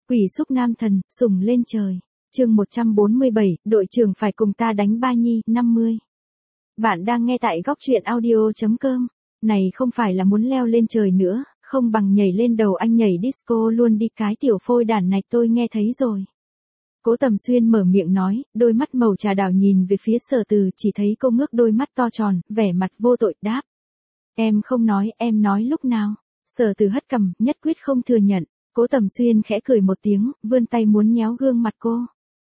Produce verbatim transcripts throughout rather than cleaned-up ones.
Quỷ xúc nam thần, sủng lên trời. Chương một trăm bốn mươi bảy, đội trưởng phải cùng ta đánh ba nhi, năm mươi. Bạn đang nghe tại góc truyện audio chấm com. Này không phải là muốn leo lên trời nữa, không bằng nhảy lên đầu anh nhảy disco luôn đi, cái tiểu phôi đản này tôi nghe thấy rồi. Cố Tầm Xuyên mở miệng nói, đôi mắt màu trà đào nhìn về phía Sở Từ, chỉ thấy cô ngước đôi mắt to tròn, vẻ mặt vô tội đáp. Em không nói, em nói lúc nào? Sở Từ hất cằm, nhất quyết không thừa nhận. Cố Tầm Xuyên khẽ cười một tiếng, vươn tay muốn nhéo gương mặt cô.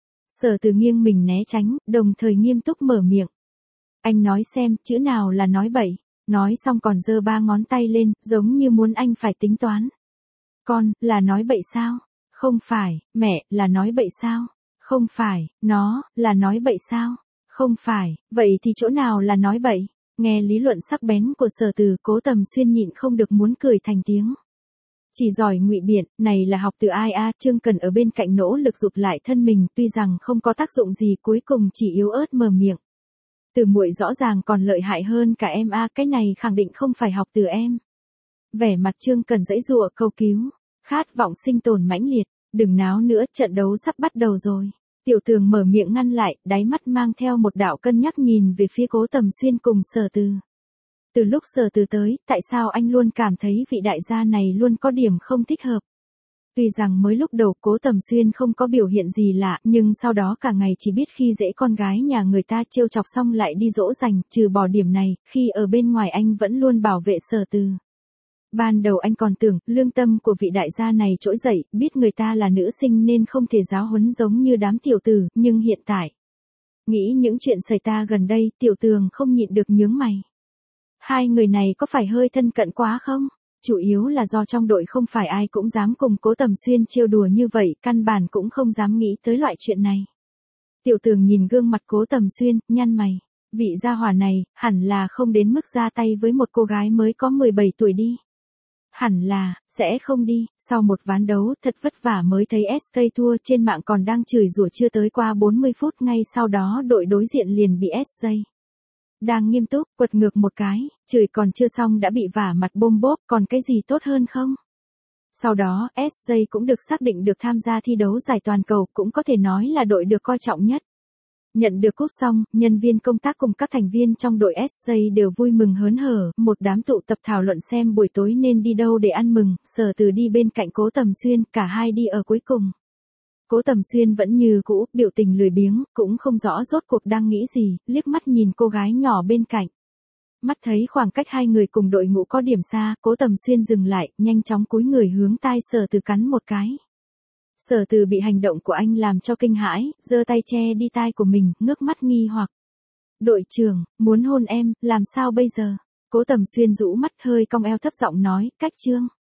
Sở Từ nghiêng mình né tránh, đồng thời nghiêm túc mở miệng. Anh nói xem, chữ nào là nói bậy? Nói xong còn giơ ba ngón tay lên, giống như muốn anh phải tính toán. Con, là nói bậy sao? Không phải. Mẹ, là nói bậy sao? Không phải. Nó, là nói bậy sao? Không phải. Vậy thì chỗ nào là nói bậy? Nghe lý luận sắc bén của Sở Từ, Cố Tầm Xuyên nhịn không được muốn cười thành tiếng. Chỉ giỏi ngụy biện, này là học từ ai a? Trương Cần ở bên cạnh nỗ lực rụt lại thân mình, tuy rằng không có tác dụng gì, cuối cùng chỉ yếu ớt mở miệng. Từ muội rõ ràng còn lợi hại hơn cả em a, cái này khẳng định không phải học từ em. Vẻ mặt Trương Cần giãy giụa cầu cứu, khát vọng sinh tồn mãnh liệt, đừng náo nữa, trận đấu sắp bắt đầu rồi. Tiểu Tường mở miệng ngăn lại, đáy mắt mang theo một đạo cân nhắc nhìn về phía Cố Tầm Xuyên cùng Sở Từ. Từ lúc Sở Từ tới, tại sao anh luôn cảm thấy vị đại gia này luôn có điểm không thích hợp? Tuy rằng mới lúc đầu Cố Tầm Xuyên không có biểu hiện gì lạ, nhưng sau đó cả ngày chỉ biết khi dễ con gái nhà người ta trêu chọc xong lại đi dỗ dành, trừ bỏ điểm này, khi ở bên ngoài anh vẫn luôn bảo vệ Sở Từ. Ban đầu anh còn tưởng, lương tâm của vị đại gia này trỗi dậy, biết người ta là nữ sinh nên không thể giáo huấn giống như đám tiểu tử, nhưng hiện tại. Nghĩ những chuyện xảy ra gần đây, Tiểu Tường không nhịn được nhướng mày. Hai người này có phải hơi thân cận quá không? Chủ yếu là do trong đội không phải ai cũng dám cùng Cố Tầm Xuyên trêu đùa như vậy, căn bản cũng không dám nghĩ tới loại chuyện này. Tiểu Tường nhìn gương mặt Cố Tầm Xuyên, nhăn mày. Vị gia hỏa này, hẳn là không đến mức ra tay với một cô gái mới có mười bảy tuổi đi. Hẳn là, sẽ không đi, sau một ván đấu thật vất vả mới thấy ét ca thua, trên mạng còn đang chửi rủa chưa tới qua bốn mươi phút, ngay sau đó đội đối diện liền bị ét ca. Đang nghiêm túc, quật ngược một cái, chửi còn chưa xong đã bị vả mặt bôm bốp, còn cái gì tốt hơn không? Sau đó, ét ca cũng được xác định được tham gia thi đấu giải toàn cầu, cũng có thể nói là đội được coi trọng nhất. Nhận được cúp xong, nhân viên công tác cùng các thành viên trong đội ét ca đều vui mừng hớn hở, một đám tụ tập thảo luận xem buổi tối nên đi đâu để ăn mừng, Sở Từ đi bên cạnh Cố Tầm Xuyên, cả hai đi ở cuối cùng. Cố Tầm Xuyên vẫn như cũ, biểu tình lười biếng, cũng không rõ rốt cuộc đang nghĩ gì, liếc mắt nhìn cô gái nhỏ bên cạnh. Mắt thấy khoảng cách hai người cùng đội ngũ có điểm xa, Cố Tầm Xuyên dừng lại, nhanh chóng cúi người hướng tai Sở Từ cắn một cái. Sở Từ bị hành động của anh làm cho kinh hãi, giơ tay che đi tai của mình, ngước mắt nghi hoặc. Đội trưởng, muốn hôn em, làm sao bây giờ? Cố Tầm Xuyên rũ mắt hơi cong eo thấp giọng nói, cách Trương.